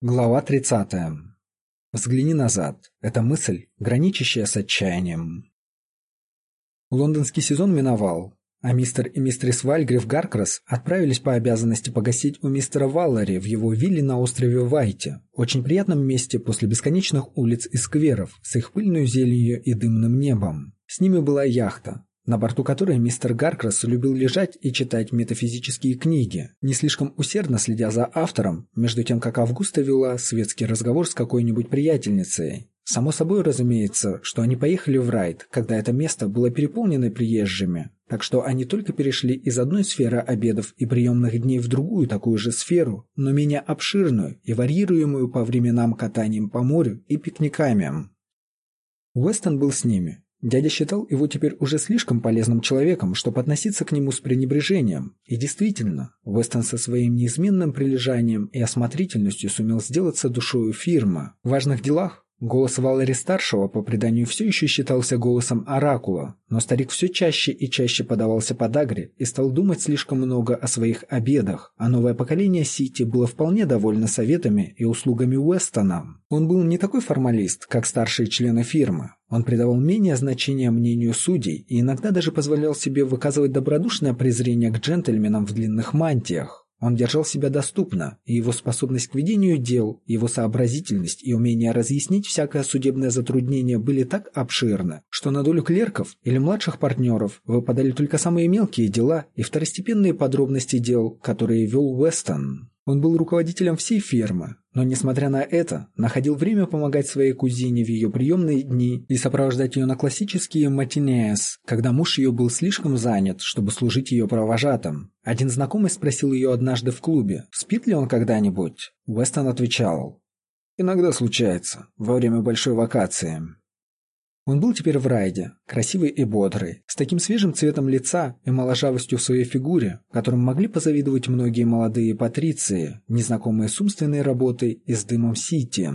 Глава 30. Взгляни назад. Это мысль, граничащая с отчаянием. Лондонский сезон миновал, а мистер и мистерис Вальгрив Гаркрас отправились по обязанности погостить у мистера Валлари в его вилле на острове Вайте, очень приятном месте после бесконечных улиц и скверов с их пыльной зеленью и дымным небом. С ними была яхта, на борту которой мистер Гаркрас любил лежать и читать метафизические книги, не слишком усердно следя за автором, между тем как Августа вела светский разговор с какой-нибудь приятельницей. Само собой разумеется, что они поехали в Райд, когда это место было переполнено приезжими, так что они только перешли из одной сферы обедов и приемных дней в другую такую же сферу, но менее обширную и варьируемую по временам катанием по морю и пикниками. Уэстон был с ними. Дядя считал его теперь уже слишком полезным человеком, чтобы относиться к нему с пренебрежением. И действительно, Уэстон со своим неизменным прилежанием и осмотрительностью сумел сделаться душою фирмы. В важных делах голос Валлари-старшего по преданию все еще считался голосом оракула, но старик все чаще и чаще подавался подагре и стал думать слишком много о своих обедах, а новое поколение Сити было вполне довольно советами и услугами Уэстона. Он был не такой формалист, как старшие члены фирмы. Он придавал менее значения мнению судей и иногда даже позволял себе выказывать добродушное презрение к джентльменам в длинных мантиях. Он держал себя доступно, и его способность к ведению дел, его сообразительность и умение разъяснить всякое судебное затруднение были так обширны, что на долю клерков или младших партнеров выпадали только самые мелкие дела и второстепенные подробности дел, которые вел Уэстон. Он был руководителем всей фирмы, но, несмотря на это, находил время помогать своей кузине в ее приемные дни и сопровождать ее на классические матинеес, когда муж ее был слишком занят, чтобы служить ее провожатым. Один знакомый спросил ее однажды в клубе, спит ли он когда-нибудь. Уэстон отвечал: «Иногда случается, во время большой вакации». Он был теперь в Райде, красивый и бодрый, с таким свежим цветом лица и моложавостью в своей фигуре, которым могли позавидовать многие молодые патриции, незнакомые с умственной работой и с дымом Сити.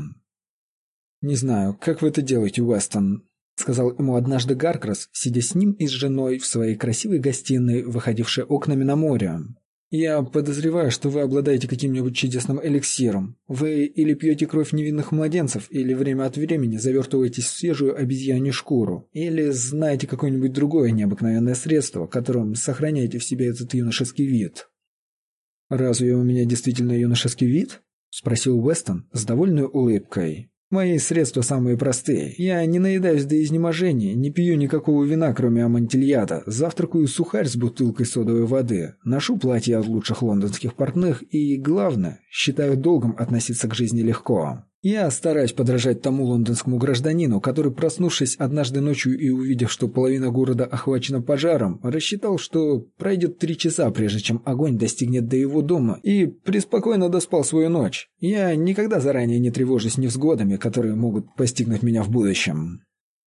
«Не знаю, как вы это делаете, Уэстон», — сказал ему однажды Гаркрас, сидя с ним и с женой в своей красивой гостиной, выходившей окнами на море. «Я подозреваю, что вы обладаете каким-нибудь чудесным эликсиром. Вы или пьете кровь невинных младенцев, или время от времени завертываетесь в свежую обезьянью шкуру, или знаете какое-нибудь другое необыкновенное средство, которым сохраняете в себе этот юношеский вид». «Разве у меня действительно юношеский вид?» — спросил Уэстон с довольной улыбкой. «Мои средства самые простые. Я не наедаюсь до изнеможения, не пью никакого вина, кроме амантильяда, завтракаю сухарь с бутылкой содовой воды, ношу платья от лучших лондонских портных и, главное, считаю долгом относиться к жизни легко. Я стараюсь подражать тому лондонскому гражданину, который, проснувшись однажды ночью и увидев, что половина города охвачена пожаром, рассчитал, что пройдет 3 часа, прежде чем огонь достигнет до его дома, и преспокойно доспал свою ночь. Я никогда заранее не тревожусь невзгодами, которые могут постигнуть меня в будущем.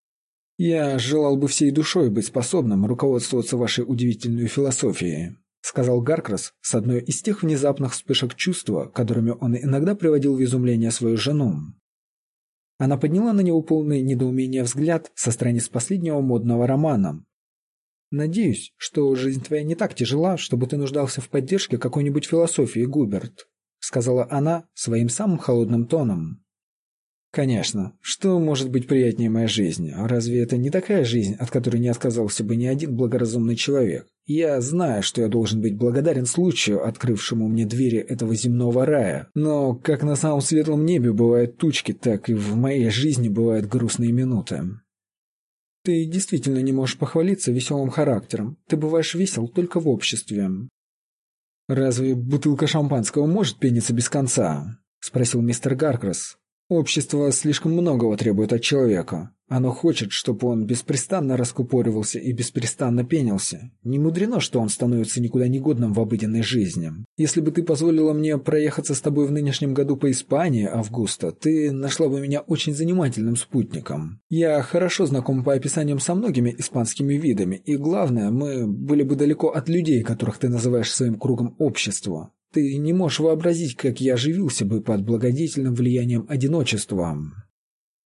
Я желал бы всей душой быть способным руководствоваться вашей удивительной философией», — сказал Гаркрас с одной из тех внезапных вспышек чувства, которыми он иногда приводил в изумление свою жену. Она подняла на него полный недоумения взгляд со страниц последнего модного романа. «Надеюсь, что жизнь твоя не так тяжела, чтобы ты нуждался в поддержке какой-нибудь философии, Губерт», — сказала она своим самым холодным тоном. «Конечно. Что может быть приятнее моей жизни? Разве это не такая жизнь, от которой не отказался бы ни один благоразумный человек? Я знаю, что я должен быть благодарен случаю, открывшему мне двери этого земного рая. Но как на самом светлом небе бывают тучки, так и в моей жизни бывают грустные минуты». «Ты действительно не можешь похвалиться веселым характером. Ты бываешь весел только в обществе». «Разве бутылка шампанского может пениться без конца?» — спросил мистер Гаркрас. «Общество слишком многого требует от человека. Оно хочет, чтобы он беспрестанно раскупоривался и беспрестанно пенился. Не мудрено, что он становится никуда негодным в обыденной жизни. Если бы ты позволила мне проехаться с тобой в нынешнем году по Испании, Августа, ты нашла бы меня очень занимательным спутником. Я хорошо знаком по описаниям со многими испанскими видами, и главное, мы были бы далеко от людей, которых ты называешь своим кругом общества. Ты не можешь вообразить, как я оживился бы под благодетельным влиянием одиночества».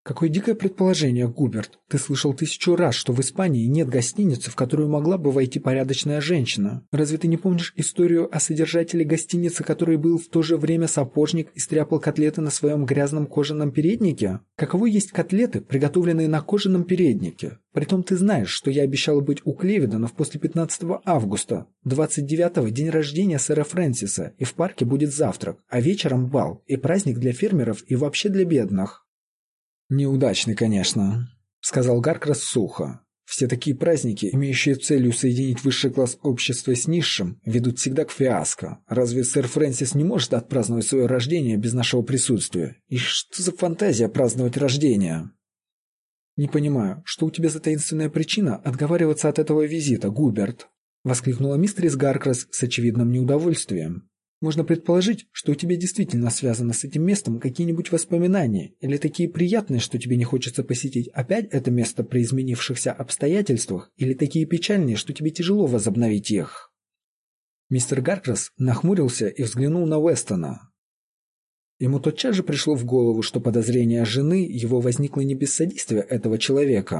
Какое дикое предположение, Губерт. Ты слышал 1000 раз, что в Испании нет гостиницы, в которую могла бы войти порядочная женщина. Разве ты не помнишь историю о содержателе гостиницы, который был в то же время сапожник и стряпал котлеты на своем грязном кожаном переднике? Каково есть котлеты, приготовленные на кожаном переднике? Притом ты знаешь, что я обещала быть у Клевидонов после 15 августа. 29-го день рождения сэра Фрэнсиса, и в парке будет завтрак, а вечером бал, и праздник для фермеров и вообще для бедных. «Неудачный, конечно», — сказал Гаркрас сухо. «Все такие праздники, имеющие целью соединить высший класс общества с низшим, ведут всегда к фиаско. Разве сэр Фрэнсис не может отпраздновать свое рождение без нашего присутствия? И что за фантазия праздновать рождение?» «Не понимаю, что у тебя за таинственная причина отговариваться от этого визита, Губерт?» — воскликнула мистерис Гаркрас с очевидным неудовольствием. «Можно предположить, что у тебя действительно связано с этим местом какие-нибудь воспоминания, или такие приятные, что тебе не хочется посетить опять это место при изменившихся обстоятельствах, или такие печальные, что тебе тяжело возобновить их». Мистер Гаркрас нахмурился и взглянул на Уэстона. Ему тотчас же пришло в голову, что подозрение жены его возникло не без содействия этого человека.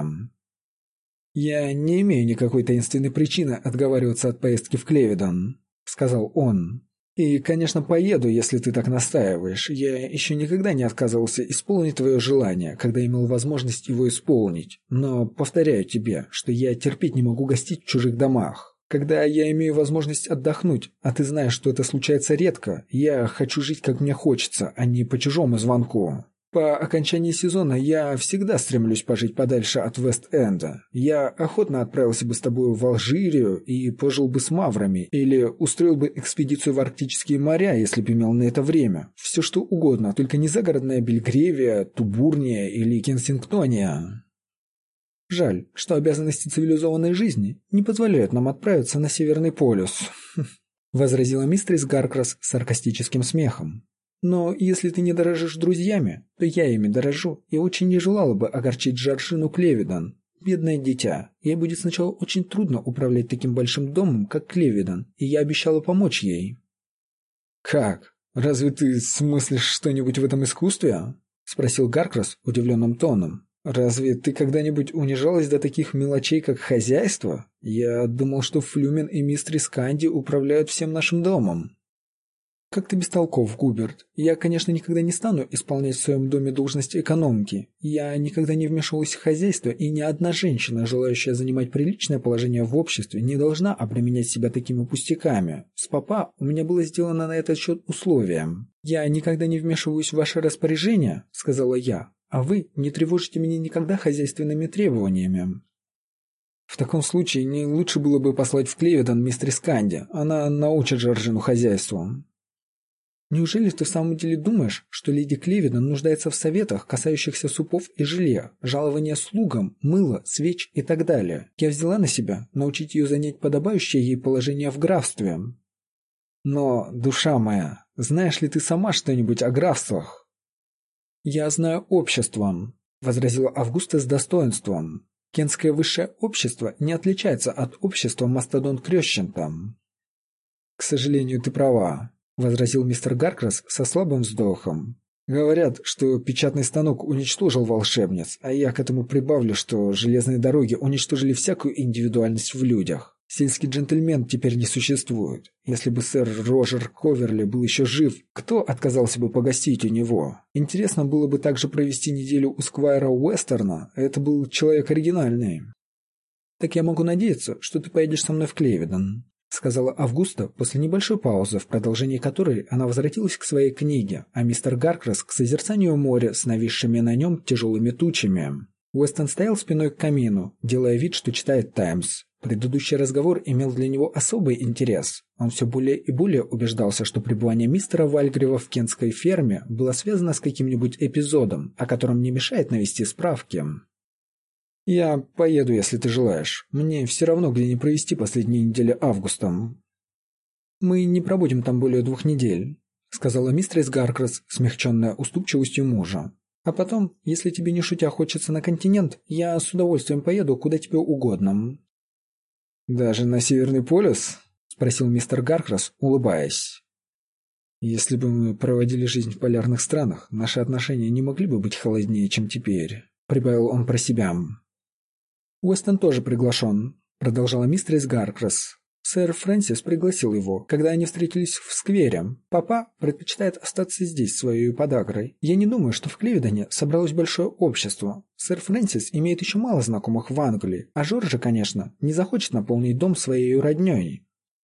«Я не имею никакой таинственной причины отговариваться от поездки в Клевидон», — сказал он. «И, конечно, поеду, если ты так настаиваешь. Я еще никогда не отказывался исполнить твое желание, когда имел возможность его исполнить. Но повторяю тебе, что я терпеть не могу гостить в чужих домах. Когда я имею возможность отдохнуть, а ты знаешь, что это случается редко, я хочу жить, как мне хочется, а не по чужому звонку. По окончании сезона я всегда стремлюсь пожить подальше от Вест-Энда. Я охотно отправился бы с тобой в Алжирию и пожил бы с маврами, или устроил бы экспедицию в арктические моря, если бы имел на это время. Все что угодно, только не загородная Бельгревия, Тубурния или Кенсингтония. Жаль, что обязанности цивилизованной жизни не позволяют нам отправиться на Северный полюс», — возразила мистерис Гаркрас с саркастическим смехом. «Но если ты не дорожишь друзьями, то я ими дорожу и очень не желала бы огорчить Джорджину Клевидон. Бедное дитя, ей будет сначала очень трудно управлять таким большим домом, как Клевидон, и я обещала помочь ей». «Как? Разве ты смыслишь что-нибудь в этом искусстве?» — спросил Гаркрас удивленным тоном. «Разве ты когда-нибудь унижалась до таких мелочей, как хозяйство? Я думал, что Флюмен и мистерис Канди управляют всем нашим домом». «Как ты бестолков, Губерт. Я, конечно, никогда не стану исполнять в своем доме должность экономки. Я никогда не вмешивалась в хозяйство, и ни одна женщина, желающая занимать приличное положение в обществе, не должна обременять себя такими пустяками. С папа у меня было сделано на этот счет условие. Я никогда не вмешиваюсь в ваши распоряжения, — сказала я, — а вы не тревожите меня никогда хозяйственными требованиями». «В таком случае не лучше было бы послать в Клевидон мистерис Канди. Она научит Жоржину хозяйству». «Неужели ты в самом деле думаешь, что леди Клевидон нуждается в советах, касающихся супов и жилья, жалования слугам, мыла, свеч и так далее? Я взяла на себя научить ее занять подобающее ей положение в графстве». «Но, душа моя, знаешь ли ты сама что-нибудь о графствах?» «Я знаю общество», — возразила Августа с достоинством. «Кентское высшее общество не отличается от общества мастодонт-крещента». «К сожалению, ты права», — возразил мистер Гаркрас со слабым вздохом. «Говорят, что печатный станок уничтожил волшебниц, а я к этому прибавлю, что железные дороги уничтожили всякую индивидуальность в людях. Сельский джентльмен теперь не существует. Если бы сэр Роджер Коверли был еще жив, кто отказался бы погостить у него? Интересно было бы также провести неделю у сквайра Уэстерна, это был человек оригинальный». «Так я могу надеяться, что ты поедешь со мной в Клевидон», — сказала Августа после небольшой паузы, в продолжении которой она возвратилась к своей книге, а мистер Гаркрас к созерцанию моря с нависшими на нем тяжелыми тучами. Уэстон стоял спиной к камину, делая вид, что читает «Таймс». Предыдущий разговор имел для него особый интерес. Он все более и более убеждался, что пребывание мистера Вальгрива в кентской ферме было связано с каким-нибудь эпизодом, о котором не мешает навести справки. «Я поеду, если ты желаешь. Мне все равно, где не провести последние недели августа». «Мы не пробудем там более 2 недель», — сказала мистерис Гаркрас, смягченная уступчивостью мужа. «А потом, если тебе не шутя хочется на континент, я с удовольствием поеду куда тебе угодно». «Даже на Северный полюс?» — спросил мистер Гаркрас, улыбаясь. Если бы мы проводили жизнь в полярных странах, наши отношения не могли бы быть холоднее, чем теперь, прибавил он про себя. Уэстон тоже приглашен, продолжала мистерис Гаркрас. Сэр Фрэнсис пригласил его, когда они встретились в сквере. Папа предпочитает остаться здесь своей подагрой. Я не думаю, что в Кливидоне собралось большое общество. Сэр Фрэнсис имеет еще мало знакомых в Англии, а Жоржа, конечно, не захочет наполнить дом своей роднёй.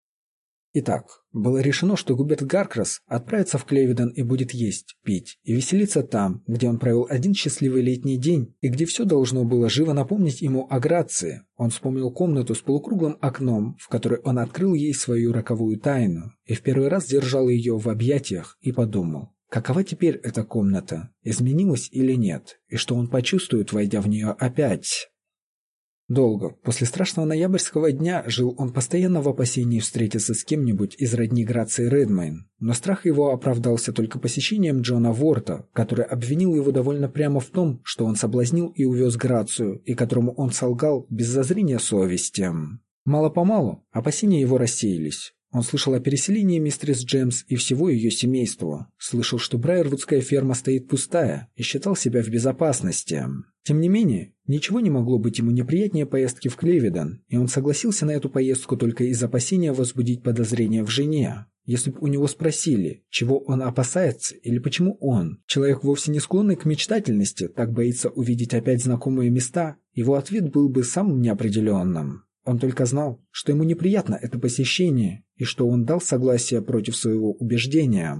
Итак, было решено, что Губерт Гаркрас отправится в Клевидон и будет есть, пить и веселиться там, где он провел один счастливый летний день и где все должно было живо напомнить ему о Грации. Он вспомнил комнату с полукруглым окном, в которой он открыл ей свою роковую тайну, и в первый раз держал ее в объятиях и подумал, какова теперь эта комната, изменилась или нет, и что он почувствует, войдя в нее опять. Долго, после страшного ноябрьского дня, жил он постоянно в опасении встретиться с кем-нибудь из родни Грации Редмейн, но страх его оправдался только посещением Джона Ворта, который обвинил его довольно прямо в том, что он соблазнил и увез Грацию, и которому он солгал без зазрения совести. Мало-помалу опасения его рассеялись. Он слышал о переселении мистерис Джемс и всего ее семейства, слышал, что Брайервудская ферма стоит пустая, и считал себя в безопасности. Тем не менее, ничего не могло быть ему неприятнее поездки в Клевидон, и он согласился на эту поездку только из опасения возбудить подозрения в жене. Если бы у него спросили, чего он опасается или почему он, человек вовсе не склонный к мечтательности, так боится увидеть опять знакомые места, его ответ был бы самым неопределенным. Он только знал, что ему неприятно это посещение и что он дал согласие против своего убеждения.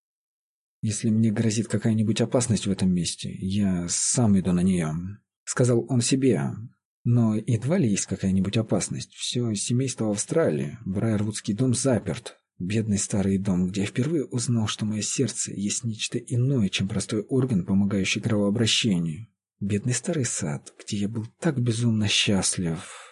«Если мне грозит какая-нибудь опасность в этом месте, я сам иду на нее», — сказал он себе. «Но едва ли есть какая-нибудь опасность. Все семейство в Австралии, Брайервудский дом заперт. Бедный старый дом, где я впервые узнал, что мое сердце есть нечто иное, чем простой орган, помогающий кровообращению. Бедный старый сад, где я был так безумно счастлив».